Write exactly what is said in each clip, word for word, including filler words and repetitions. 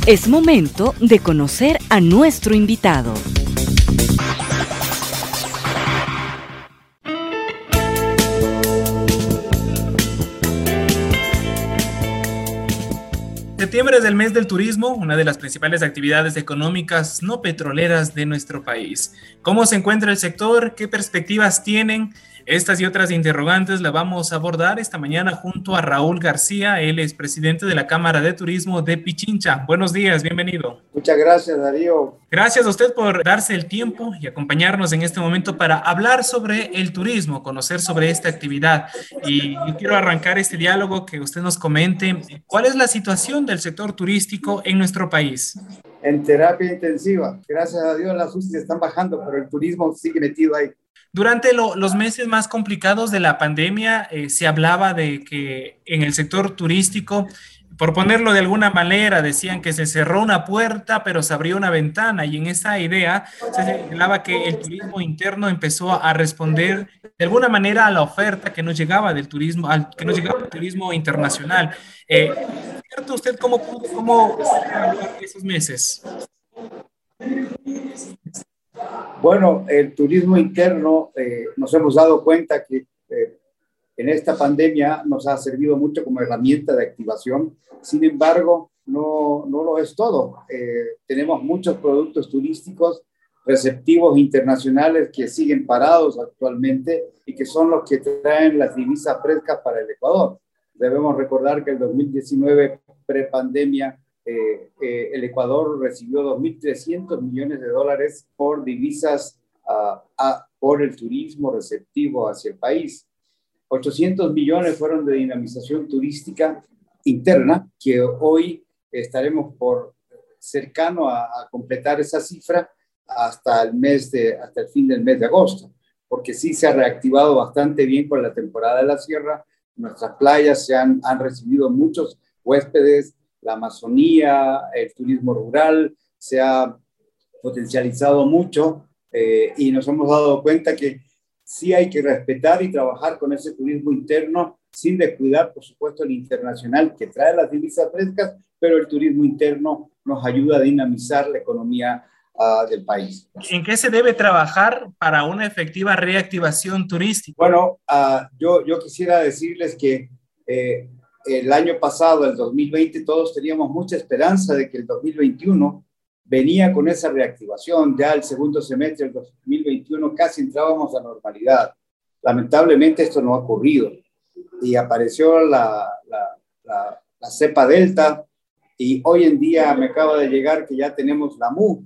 Es momento de conocer a nuestro invitado. Septiembre es el mes del turismo, una de las principales actividades económicas no petroleras de nuestro país. ¿Cómo se encuentra el sector? ¿Qué perspectivas tienen? Estas y otras interrogantes las vamos a abordar esta mañana junto a Raúl García. Él es presidente de la Cámara de Turismo de Pichincha. Buenos días, bienvenido. Muchas gracias, Darío. Gracias a usted por darse el tiempo y acompañarnos en este momento para hablar sobre el turismo, conocer sobre esta actividad. Y yo quiero arrancar este diálogo que usted nos comente. ¿Cuál es la situación del sector turístico en nuestro país? En terapia intensiva. Gracias a Dios las U C I están bajando, pero el turismo sigue metido ahí. Durante lo, los meses más complicados de la pandemia, eh, se hablaba de que en el sector turístico, por ponerlo de alguna manera, decían que se cerró una puerta, pero se abrió una ventana, y en esa idea se señalaba que el turismo interno empezó a responder de alguna manera a la oferta que nos llegaba del turismo, al, que nos llegaba del turismo internacional. Eh, ¿Cierto usted cómo pudo cómo evaluar esos meses? Bueno, el turismo interno, eh, nos hemos dado cuenta que eh, en esta pandemia nos ha servido mucho como herramienta de activación. Sin embargo, no, no lo es todo. Eh, tenemos muchos productos turísticos receptivos internacionales que siguen parados actualmente y que son los que traen las divisas frescas para el Ecuador. Debemos recordar que el dos mil diecinueve, prepandemia, Eh, eh, el Ecuador recibió dos mil trescientos millones de dólares por divisas uh, a, por el turismo receptivo hacia el país. ochocientos millones fueron de dinamización turística interna, que hoy estaremos por cercano a, a completar esa cifra hasta el, mes de, hasta el fin del mes de agosto, porque sí se ha reactivado bastante bien con la temporada de la sierra. Nuestras playas se han, han recibido muchos huéspedes. La Amazonía, el turismo rural se ha potencializado mucho, eh, y nos hemos dado cuenta que sí hay que respetar y trabajar con ese turismo interno sin descuidar, por supuesto, el internacional que trae las divisas frescas, pero el turismo interno nos ayuda a dinamizar la economía uh, del país. ¿En qué se debe trabajar para una efectiva reactivación turística? Bueno, uh, yo, yo quisiera decirles que eh, el año pasado, el dos mil veinte, todos teníamos mucha esperanza de que el dos mil veintiuno venía con esa reactivación. Ya el segundo semestre del dos mil veintiuno casi entrábamos a normalidad. Lamentablemente esto no ha ocurrido y apareció la, la, la, la cepa Delta, y hoy en día me acaba de llegar que ya tenemos la M U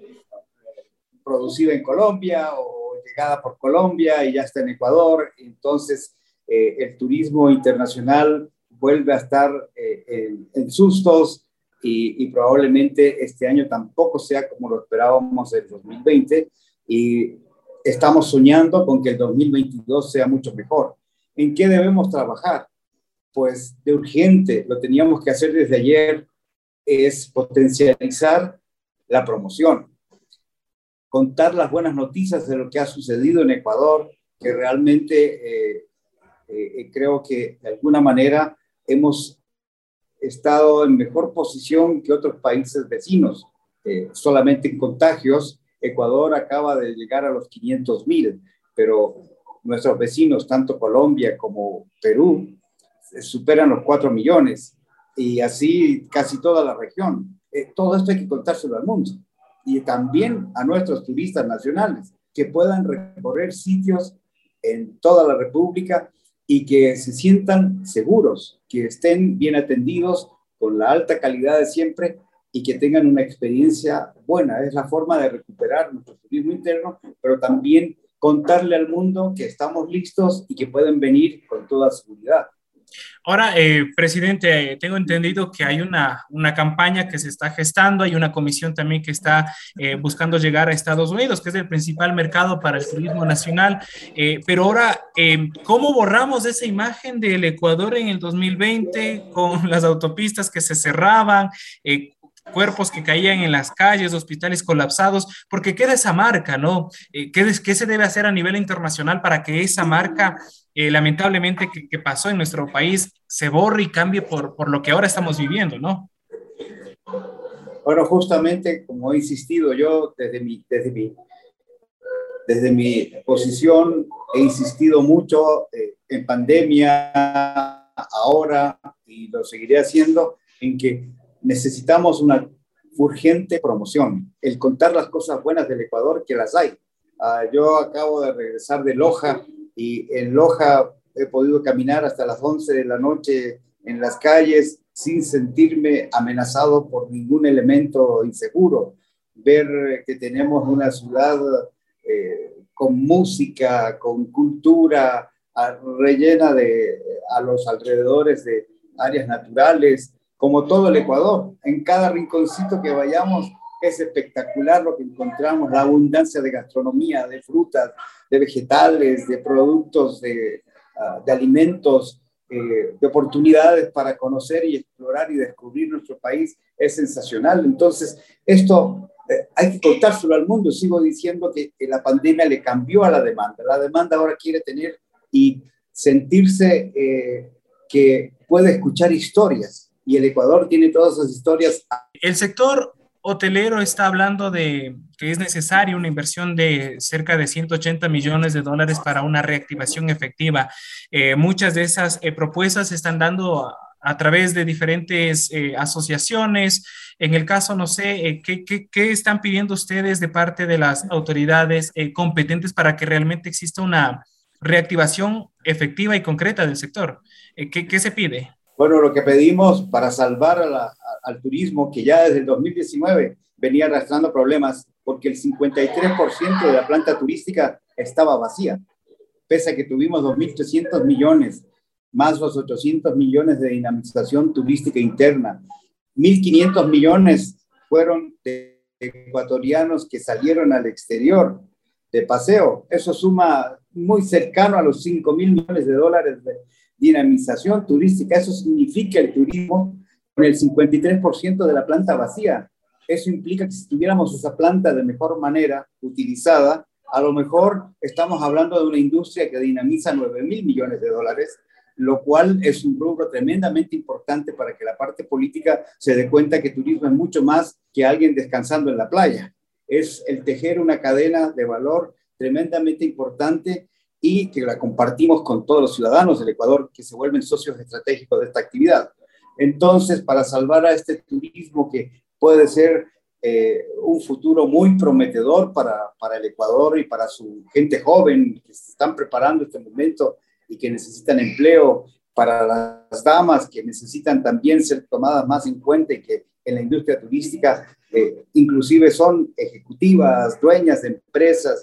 producida en Colombia o llegada por Colombia y ya está en Ecuador. Entonces eh, el turismo internacional vuelve a estar eh, en, en sustos y, y probablemente este año tampoco sea como lo esperábamos el dos mil veinte, y estamos soñando con que el dos mil veintidós sea mucho mejor. ¿En qué debemos trabajar? Pues de urgente, lo teníamos que hacer desde ayer, es potencializar la promoción, contar las buenas noticias de lo que ha sucedido en Ecuador, que realmente eh, eh, creo que de alguna manera hemos estado en mejor posición que otros países vecinos. Eh, solamente en contagios, Ecuador acaba de llegar a los quinientos mil, pero nuestros vecinos, tanto Colombia como Perú, superan los cuatro millones, y así casi toda la región. Eh, todo esto hay que contárselo al mundo, y también a nuestros turistas nacionales, que puedan recorrer sitios en toda la República y que se sientan seguros, que estén bien atendidos con la alta calidad de siempre y que tengan una experiencia buena. Es la forma de recuperar nuestro turismo interno, pero también contarle al mundo que estamos listos y que pueden venir con toda seguridad. Ahora, eh, presidente, tengo entendido que hay una, una campaña que se está gestando, hay una comisión también que está eh, buscando llegar a Estados Unidos, que es el principal mercado para el turismo nacional, eh, pero ahora, eh, ¿cómo borramos esa imagen del Ecuador en el dos mil veinte con las autopistas que se cerraban, eh, cuerpos que caían en las calles, hospitales colapsados, porque queda esa marca, ¿no? Eh, ¿qué, ¿Qué se debe hacer a nivel internacional para que esa marca, eh, lamentablemente, que, que pasó en nuestro país, se borre y cambie por, por lo que ahora estamos viviendo, ¿no? Bueno, justamente como he insistido yo desde mi, desde mi, desde mi posición, he insistido mucho eh, en pandemia, ahora, y lo seguiré haciendo, en que necesitamos una urgente promoción, el contar las cosas buenas del Ecuador, que las hay. Uh, yo acabo de regresar de Loja y en Loja he podido caminar hasta las once de la noche en las calles sin sentirme amenazado por ningún elemento inseguro. Ver que tenemos una ciudad eh, con música, con cultura, a, rellena de, a los alrededores de áreas naturales, como todo el Ecuador. En cada rinconcito que vayamos es espectacular lo que encontramos, la abundancia de gastronomía, de frutas, de vegetales, de productos, de, uh, de alimentos, eh, de oportunidades para conocer y explorar y descubrir nuestro país es sensacional. Entonces, esto eh, hay que contárselo al mundo. Sigo diciendo que, que la pandemia le cambió a la demanda. La demanda ahora quiere tener y sentirse eh, que puede escuchar historias, y el Ecuador tiene todas esas historias. El sector hotelero está hablando de que es necesaria una inversión de cerca de ciento ochenta millones de dólares para una reactivación efectiva. Eh, muchas de esas eh, propuestas se están dando a, a través de diferentes eh, asociaciones. En el caso, no sé, eh, ¿qué, qué, ¿qué están pidiendo ustedes de parte de las autoridades eh, competentes para que realmente exista una reactivación efectiva y concreta del sector? Eh, ¿qué, ¿Qué se pide? Bueno, lo que pedimos para salvar a la, a, al turismo, que ya desde el dos mil diecinueve venía arrastrando problemas, porque el cincuenta y tres por ciento de la planta turística estaba vacía, pese a que tuvimos dos mil trescientos millones, más los ochocientos millones de dinamización turística interna. mil quinientos millones fueron de ecuatorianos que salieron al exterior de paseo. Eso suma muy cercano a los cinco mil millones de dólares de dinamización turística. Eso significa el turismo con el cincuenta y tres por ciento de la planta vacía. Eso implica que si tuviéramos esa planta de mejor manera utilizada, a lo mejor estamos hablando de una industria que dinamiza nueve mil millones de dólares, lo cual es un rubro tremendamente importante para que la parte política se dé cuenta que turismo es mucho más que alguien descansando en la playa. Es el tejer una cadena de valor tremendamente importante y que la compartimos con todos los ciudadanos del Ecuador que se vuelven socios estratégicos de esta actividad. Entonces, para salvar a este turismo que puede ser eh, un futuro muy prometedor para, para el Ecuador y para su gente joven que se están preparando este momento y que necesitan empleo, para las damas que necesitan también ser tomadas más en cuenta y que en la industria turística eh, inclusive son ejecutivas, dueñas de empresas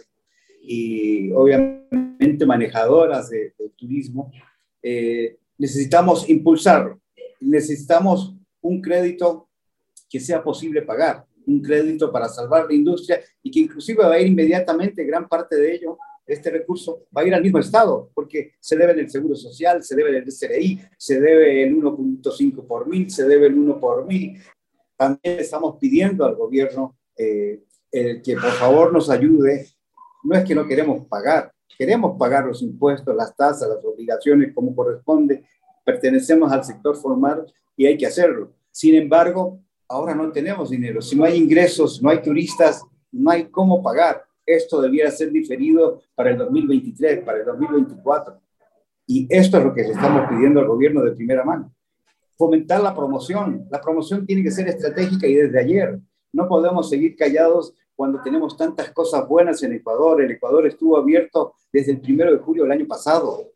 y obviamente manejadoras de, de turismo, eh, necesitamos impulsarlo. Necesitamos un crédito que sea posible pagar, un crédito para salvar la industria y que inclusive va a ir inmediatamente, gran parte de ello, este recurso va a ir al mismo Estado, porque se debe el Seguro Social, se debe el S R I, se debe el uno punto cinco por mil, se debe el uno por mil. También estamos pidiendo al gobierno eh, el que por favor nos ayude. No es que no queremos pagar, queremos pagar los impuestos, las tasas, las obligaciones como corresponde, pertenecemos al sector formal y hay que hacerlo. Sin embargo, ahora no tenemos dinero. Si no hay ingresos, no hay turistas, no hay cómo pagar. Esto debiera ser diferido para el dos mil veintitrés, para el dos mil veinticuatro. Y esto es lo que le estamos pidiendo al gobierno de primera mano. Fomentar la promoción. La promoción tiene que ser estratégica y desde ayer. No podemos seguir callados cuando tenemos tantas cosas buenas en Ecuador. El Ecuador estuvo abierto desde el primero de julio del año pasado.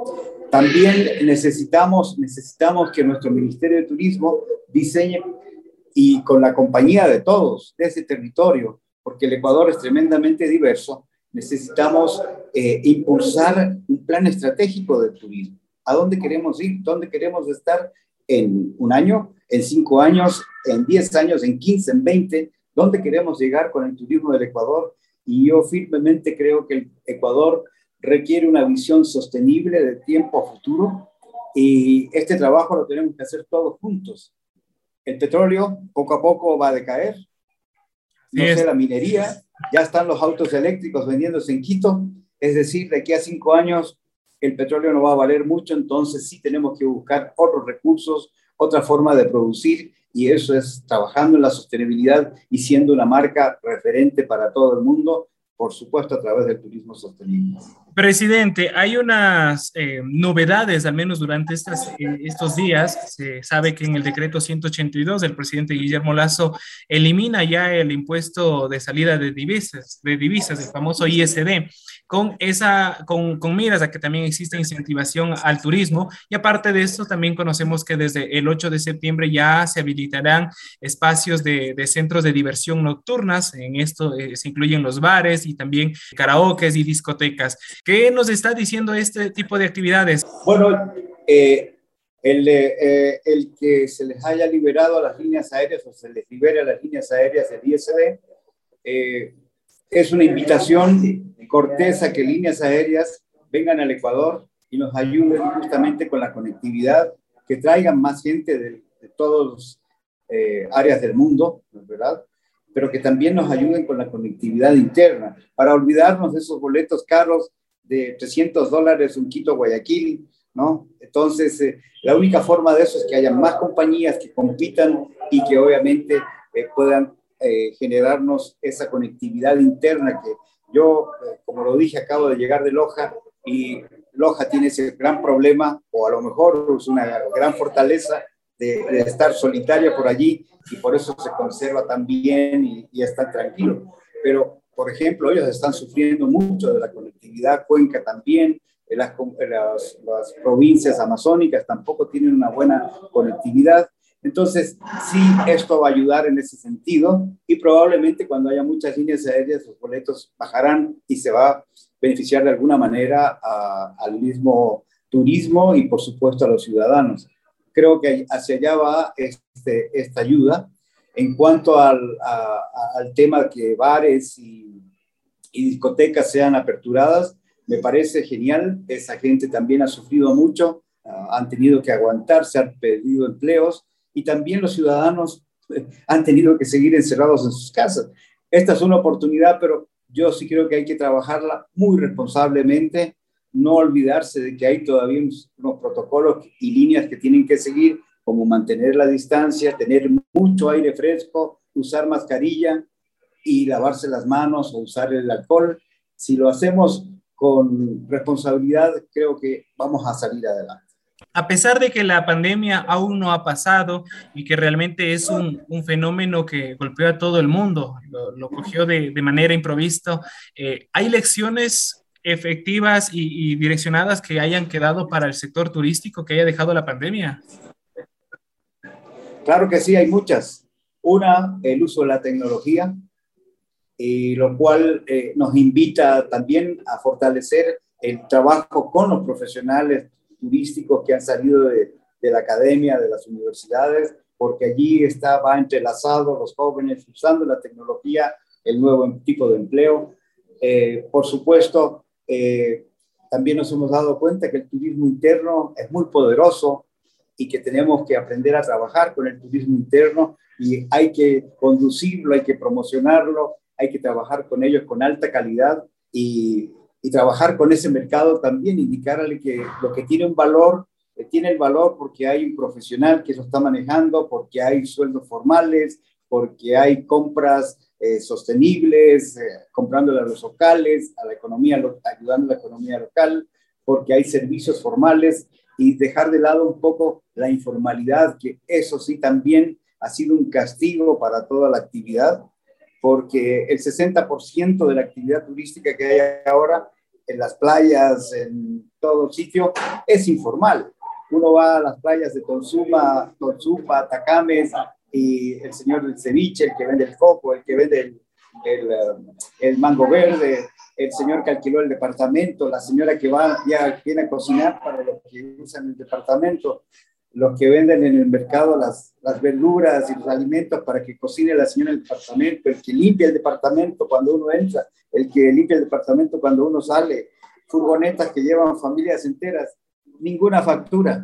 También necesitamos, necesitamos que nuestro Ministerio de Turismo diseñe, y con la compañía de todos, de ese territorio, porque el Ecuador es tremendamente diverso, necesitamos eh, impulsar un plan estratégico de turismo. ¿A dónde queremos ir? ¿Dónde queremos estar en un año, en cinco años, en diez años, en quince, en veinte? ¿Dónde queremos llegar con el turismo del Ecuador? Y yo firmemente creo que el Ecuador requiere una visión sostenible de tiempo a futuro, y este trabajo lo tenemos que hacer todos juntos. El petróleo poco a poco va a decaer, no sé, la minería, ya están los autos eléctricos vendiéndose en Quito, es decir, de aquí a cinco años el petróleo no va a valer mucho, entonces sí tenemos que buscar otros recursos, otra forma de producir y eso es trabajando en la sostenibilidad y siendo una marca referente para todo el mundo, por supuesto a través del turismo sostenible. Presidente, hay unas eh, novedades, al menos durante estas, eh, estos días. Se sabe que en el decreto ciento ochenta y dos del presidente Guillermo Lasso elimina ya el impuesto de salida de divisas, de divisas, el famoso I S D, con, esa, con, con miras a que también existe incentivación al turismo. Y aparte de esto, también conocemos que desde el ocho de septiembre ya se habilitarán espacios de, de centros de diversión nocturnas. En esto eh, se incluyen los bares y también karaokes y discotecas. ¿Qué nos está diciendo este tipo de actividades? Bueno, eh, el, eh, el que se les haya liberado a las líneas aéreas o se les libere a las líneas aéreas del I S D eh, es una invitación cortés a que líneas aéreas vengan al Ecuador y nos ayuden justamente con la conectividad, que traigan más gente de, de todas las eh, áreas del mundo, ¿verdad? Pero que también nos ayuden con la conectividad interna, para olvidarnos de esos boletos caros de trescientos dólares un Quito-Guayaquil, ¿no? Entonces, eh, la única forma de eso es que haya más compañías que compitan y que obviamente eh, puedan eh, generarnos esa conectividad interna que yo, eh, como lo dije, acabo de llegar de Loja y Loja tiene ese gran problema, o a lo mejor es una gran fortaleza de, de estar solitaria por allí y por eso se conserva tan bien y, y está tranquilo. Pero por ejemplo, ellos están sufriendo mucho de la conectividad, Cuenca también, las, las, las provincias amazónicas tampoco tienen una buena conectividad. Entonces, sí, esto va a ayudar en ese sentido y probablemente cuando haya muchas líneas aéreas, los boletos bajarán y se va a beneficiar de alguna manera a, al mismo turismo y, por supuesto, a los ciudadanos. Creo que hacia allá va este, esta ayuda. En cuanto al, a, al tema que bares y, y discotecas sean aperturadas, me parece genial. Esa gente también ha sufrido mucho, uh, han tenido que aguantarse, han perdido empleos y también los ciudadanos eh, han tenido que seguir encerrados en sus casas. Esta es una oportunidad, pero yo sí creo que hay que trabajarla muy responsablemente, no olvidarse de que hay todavía unos, unos protocolos y líneas que tienen que seguir, como mantener la distancia, tener mucho aire fresco, usar mascarilla y lavarse las manos o usar el alcohol. Si lo hacemos con responsabilidad, creo que vamos a salir adelante. A pesar de que la pandemia aún no ha pasado y que realmente es un, un fenómeno que golpeó a todo el mundo, lo, lo cogió de, de manera improvista, eh, ¿hay lecciones efectivas y, y direccionadas que hayan quedado para el sector turístico que haya dejado la pandemia? Claro que sí, hay muchas. Una, el uso de la tecnología, y lo cual eh, nos invita también a fortalecer el trabajo con los profesionales turísticos que han salido de, de la academia, de las universidades, porque allí está, va entrelazado los jóvenes usando la tecnología, el nuevo tipo de empleo. Eh, por supuesto, eh, también nos hemos dado cuenta que el turismo interno es muy poderoso, y que tenemos que aprender a trabajar con el turismo interno y hay que conducirlo, hay que promocionarlo, hay que trabajar con ellos con alta calidad y, y trabajar con ese mercado también, indicarle que lo que tiene un valor, eh, tiene el valor porque hay un profesional que lo está manejando, porque hay sueldos formales, porque hay compras eh, sostenibles, eh, comprándole a los locales, a la economía, ayudando a la economía local, porque hay servicios formales, y dejar de lado un poco la informalidad, que eso sí también ha sido un castigo para toda la actividad, porque el sesenta por ciento de la actividad turística que hay ahora en las playas, en todo sitio, es informal. Uno va a las playas de Tonsuma, Tonsuma, Atacames, y el señor del ceviche, el que vende el coco, el que vende el, el, el mango verde, el señor que alquiló el departamento, la señora que va ya viene a cocinar para los que usan el departamento, los que venden en el mercado las, las verduras y los alimentos para que cocine la señora del departamento, el que limpia el departamento cuando uno entra, el que limpia el departamento cuando uno sale, furgonetas que llevan familias enteras, ninguna factura,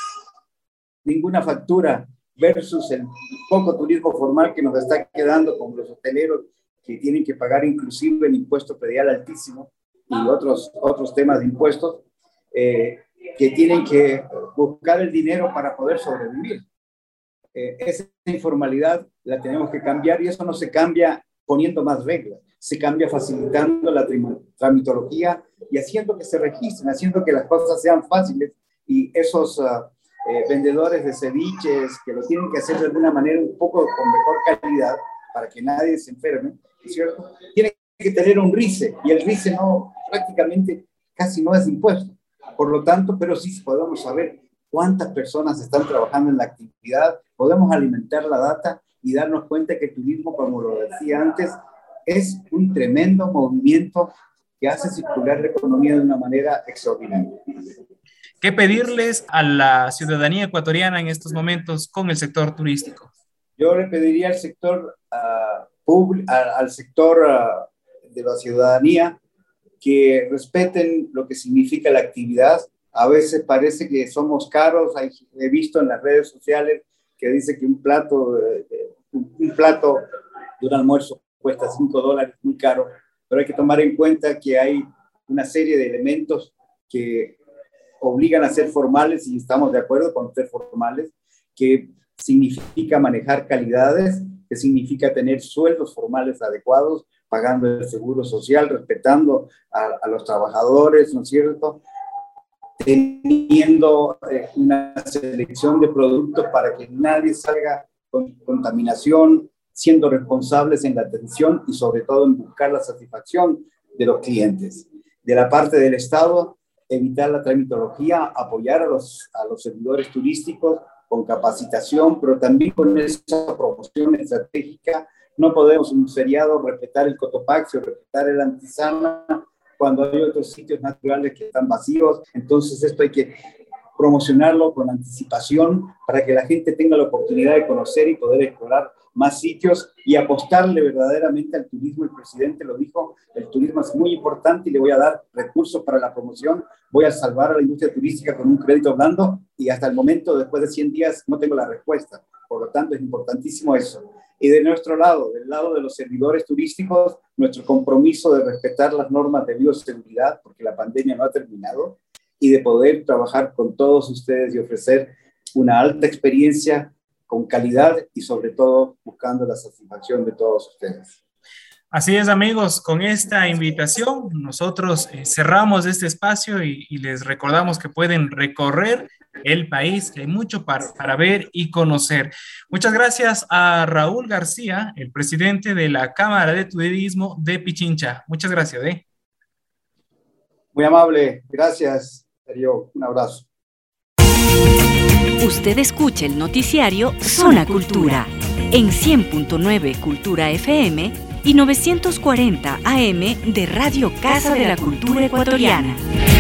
ninguna factura versus el poco turismo formal que nos está quedando, como los hoteleros que tienen que pagar inclusive el impuesto predial altísimo y otros, otros temas de impuestos, eh, que tienen que buscar el dinero para poder sobrevivir. eh, esa informalidad la tenemos que cambiar y eso no se cambia poniendo más reglas, se cambia facilitando la tramitología y haciendo que se registren, haciendo que las cosas sean fáciles y esos uh, eh, vendedores de ceviches que lo tienen que hacer de alguna manera un poco con mejor calidad para que nadie se enferme, ¿cierto? Tienen que tener un R I C E y el R I C E no, prácticamente casi no es impuesto. Por lo tanto, pero sí podemos saber cuántas personas están trabajando en la actividad, podemos alimentar la data y darnos cuenta que el turismo, como lo decía antes, es un tremendo movimiento que hace circular la economía de una manera extraordinaria. ¿Qué pedirles a la ciudadanía ecuatoriana en estos momentos con el sector turístico? Yo le pediría al sector, uh, público, al sector uh, de la ciudadanía que respeten lo que significa la actividad. A veces parece que somos caros. He visto en las redes sociales que dice que un plato, un plato de un almuerzo cuesta cinco dólares, muy caro, pero hay que tomar en cuenta que hay una serie de elementos que obligan a ser formales, y estamos de acuerdo con ser formales, que significa manejar calidades, que significa tener sueldos formales adecuados, pagando el seguro social, respetando a, a los trabajadores, ¿no es cierto?, teniendo eh, una selección de productos para que nadie salga con contaminación, siendo responsables en la atención y sobre todo en buscar la satisfacción de los clientes. De la parte del Estado, evitar la tramitología, apoyar a los, a los servidores turísticos con capacitación, pero también con esa promoción estratégica. No podemos en un feriado respetar el Cotopaxi o respetar el Antizana cuando hay otros sitios naturales que están vacíos. Entonces esto hay que promocionarlo con anticipación para que la gente tenga la oportunidad de conocer y poder explorar más sitios y apostarle verdaderamente al turismo. El presidente lo dijo, el turismo es muy importante y le voy a dar recursos para la promoción, voy a salvar a la industria turística con un crédito blando, y hasta el momento, después de cien días, no tengo la respuesta. Por lo tanto, es importantísimo eso. Y de nuestro lado, del lado de los servidores turísticos, nuestro compromiso de respetar las normas de bioseguridad, porque la pandemia no ha terminado, y de poder trabajar con todos ustedes y ofrecer una alta experiencia con calidad y sobre todo buscando la satisfacción de todos ustedes. Así es, amigos, con esta invitación nosotros eh, cerramos este espacio y, y les recordamos que pueden recorrer el país, que hay mucho para, para ver y conocer. Muchas gracias a Raúl García, el presidente de la Cámara de Turismo de Pichincha. Muchas gracias. ¿eh? Muy amable, gracias, Darío. Un abrazo. Usted escucha el noticiario Zona Cultura en cien punto nueve Cultura F M y novecientos cuarenta A M de Radio Casa de la Cultura Ecuatoriana.